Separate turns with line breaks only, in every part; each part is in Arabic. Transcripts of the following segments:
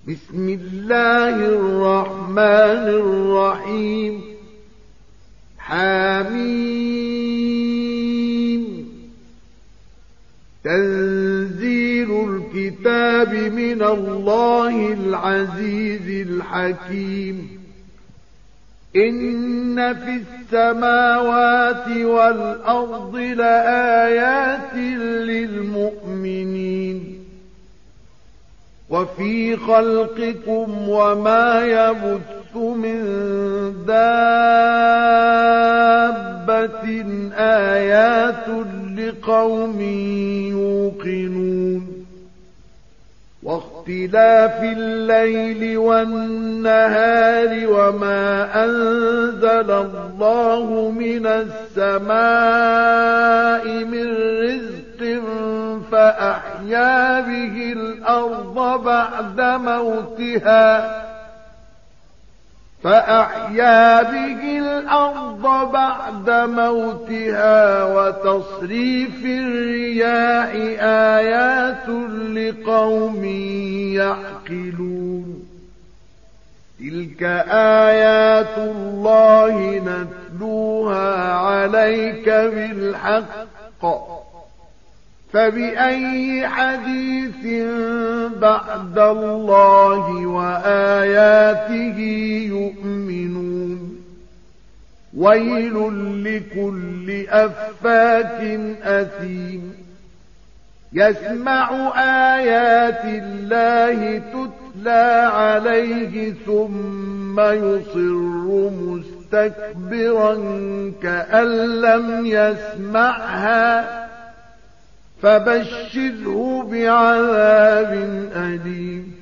بسم الله الرحمن الرحيم. حميم. تنزيل الكتاب من الله العزيز الحكيم. إن في السماوات والأرض لآيات للمؤمنين. وفي خلقكم وما يبث من دابة آيات لقوم يوقنون. واختلاف الليل والنهار وما أنزل الله من السماء من رزق فأحيا به الأرض بعد موتها وتصريف الرياح آيات لقوم يعقلون. تلك آيات الله نتلوها عليك بالحق، فبأي حديث بعد الله وآياته يؤمنون. ويل لكل أفاك أثيم يسمع آيات الله تتلى عليه ثم يصر مستكبرا كأن لم يسمعها، فبشره بعذاب أليم.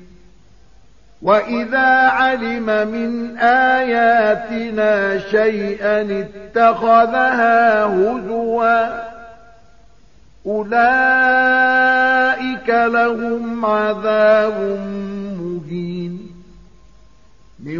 وإذا علم من آياتنا شيئا اتخذها هزوا. أولئك لهم عذاب مهين من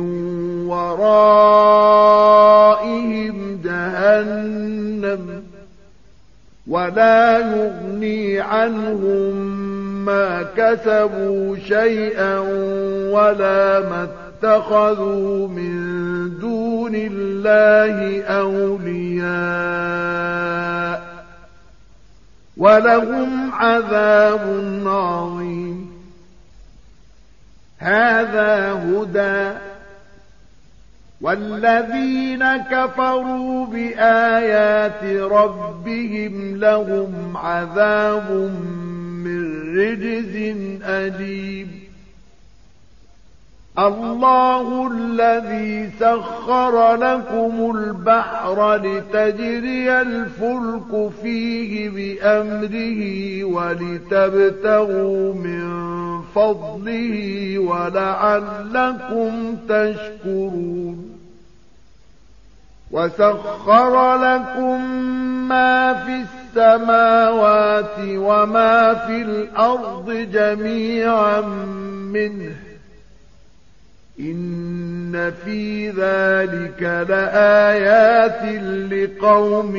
ورائهم جهنم ولا يغني عنهم ما كسبوا شيئا ولا ما اتخذوا من دون الله أولياء ولهم عذاب عظيم. هذا هدى، والذين كفروا بآيات ربهم لهم عذاب من رجز أليم. الله الذي سخر لكم البحر لتجري الفلك فيه بأمره ولتبتغوا من فضله ولعلكم تشكرون. وسخر لكم ما في السماوات وما في الأرض جميعا منه. إن في ذلك لآيات لقوم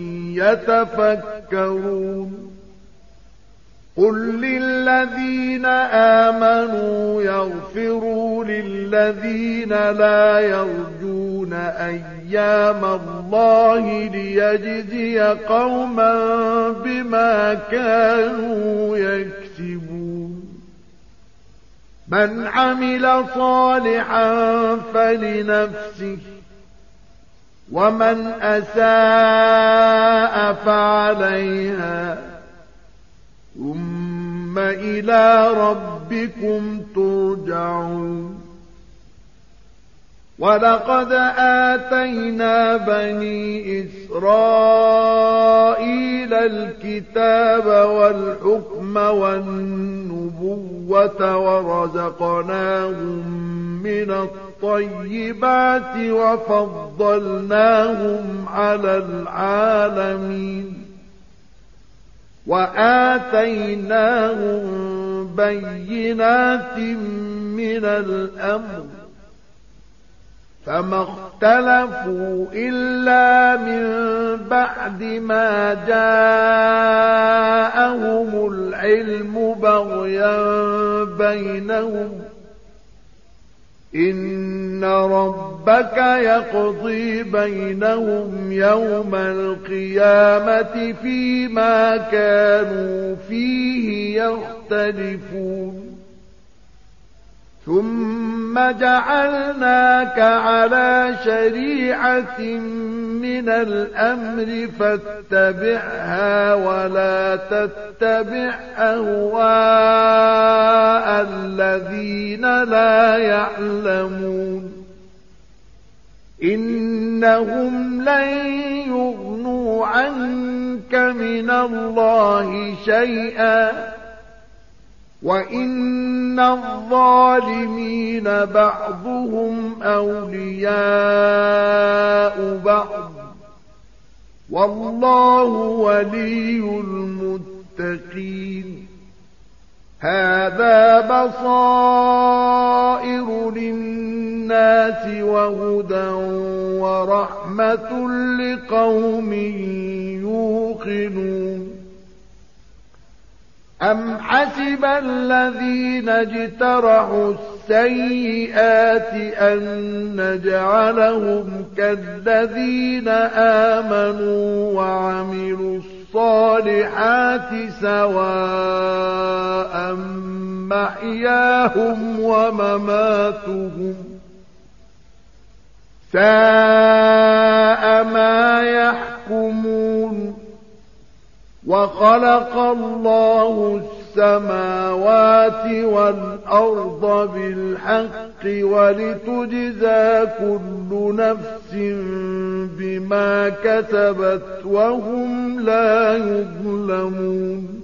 يتفكرون. قل للذين آمنوا يغفروا للذين لا يرجون أيام الله ليجزي قوما بما كانوا يكسبون. من عمل صالحا فلنفسه ومن أساء فعليها ثم إلى ربكم ترجعون. ولقد آتينا بني إسرائيل الكتاب والحكم والنبوة ورزقناهم من الطيبات وفضلناهم على العالمين. وآتيناهم بينات من الأمر، فما اختلفوا إلا من بعد ما جاءهم العلم بغيا بينهم إن ربك يقضي بينهم يوم القيامة فيما كانوا فيه يختلفون ثم جعلناك على شريعة من الأمر فاتبعها ولا تتبع أهواء الذين لا يعلمون إنهم لن يغنوا عنك من الله شيئا وإن الظالمين بعضهم أولياء بعض والله ولي المتقين هذا بصائر للناس وهدى ورحمة لقوم يوقنون أم حسب الذين اجترحوا السيئات أن نجعلهم كالذين آمنوا وعملوا الصالحات سواء محياهم ومماتهم ساء ما يحكمون وخلق الله السماوات والأرض بالحق ولتجزى كل نفس بما كسبت وهم لا يظلمون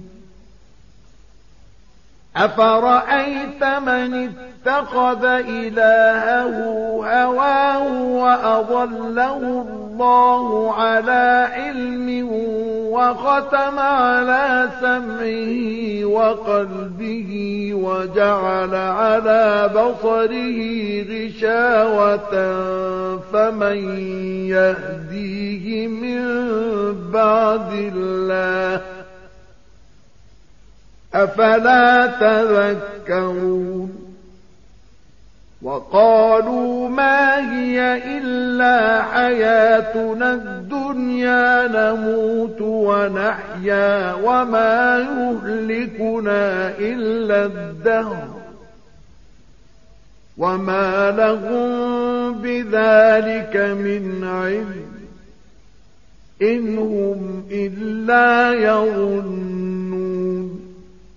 أفرأيت من اتخذ إلهه هواه وأضله الله على علم وختم على سمعه وقلبه وجعل على بصره غشاوة فمن يهديه من بعد الله أفلا تذكرون وقالوا ما هي إلا حياتنا الدنيا نموت ونحيا وما يهلكنا إلا الدهر وما لهم بذلك من علم إن هم إلا يظنون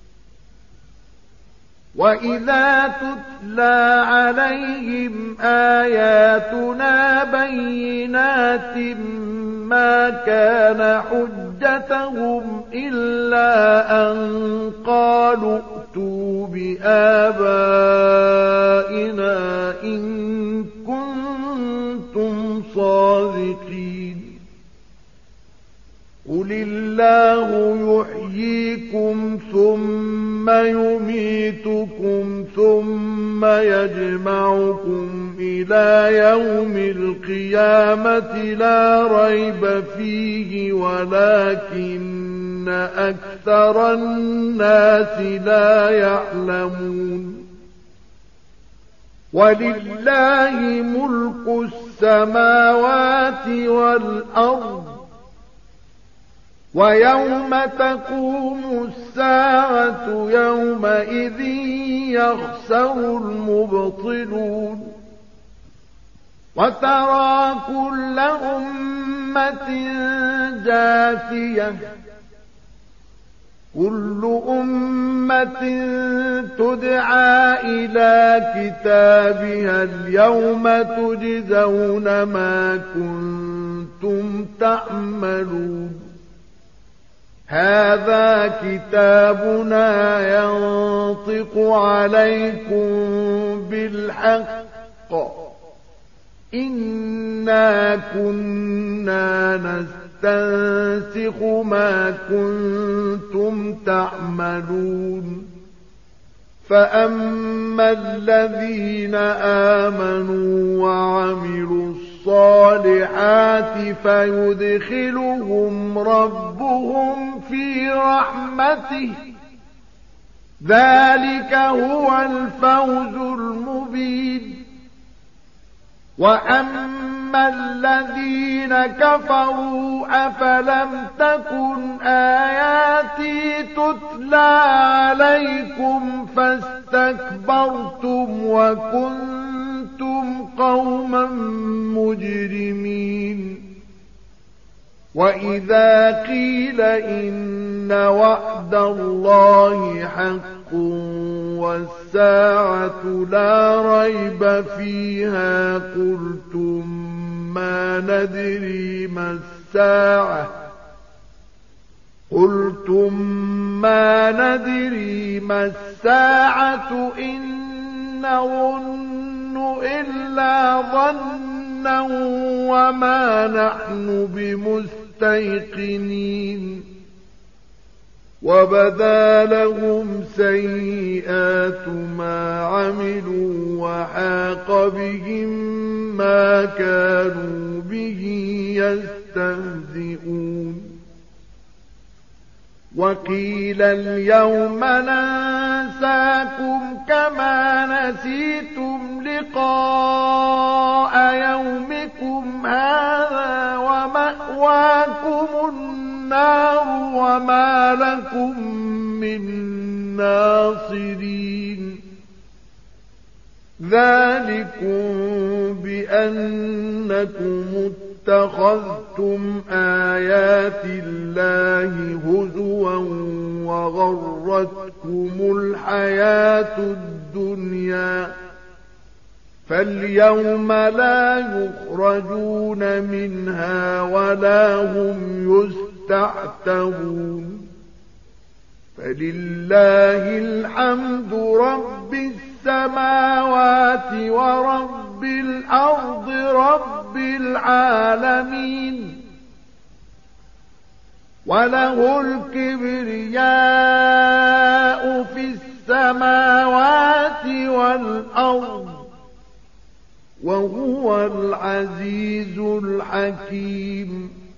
وإذا تتلى عليهم آياتنا بينات ما كان حجتهم إلا أن قالوا ائتوا بآبائنا إن كنتم صادقين قل الله يحييكم ثم يميتكم ثم يجمعكم إلى يوم القيامة لا ريب فيه ولكن أكثر الناس لا يعلمون ولله ملك السماوات والأرض ويوم تقوم الساعة يومئذ يخسر المبطلون وترى كل أمة جاثية كل أمة تدعى إلى كتابها اليوم تجزون ما كنتم تعملون هذا كتابنا ينطق عليكم بالحق إنا كنا نستنسخ ما كنتم تعملون فأما الذين آمنوا وعملوا الصالحات فيدخلهم ربهم في رحمته ذلك هو الفوز المبين وأما الذين كفروا أفلم تكن آياتي تتلى عليكم فاستكبرتم وكنتم قوما مجرمين وإذا قيل إن وعد الله حق والساعة لا ريب فيها قلتم ما ندري ما الساعة إن نظن إلا ظنا وما نحن بمستيقنين وبدا لهم سيئات ما عملوا وحاق بهم ما كانوا به يستهزئون وقيل اليوم ننساكم كما نسيتم لقاء يومكم هذا ومأواكم النار وما لكم من ناصرين ذلكم بأنكم اتخذتم آيات الله هزوا وغرتكم الحياة الدنيا فاليوم لا يخرجون منها ولا هم يستعتبون فلله الحمد رب السماوات ورب الأرض رب العالمين وله الكبرياء في السماوات والأرض وهو العزيز الحكيم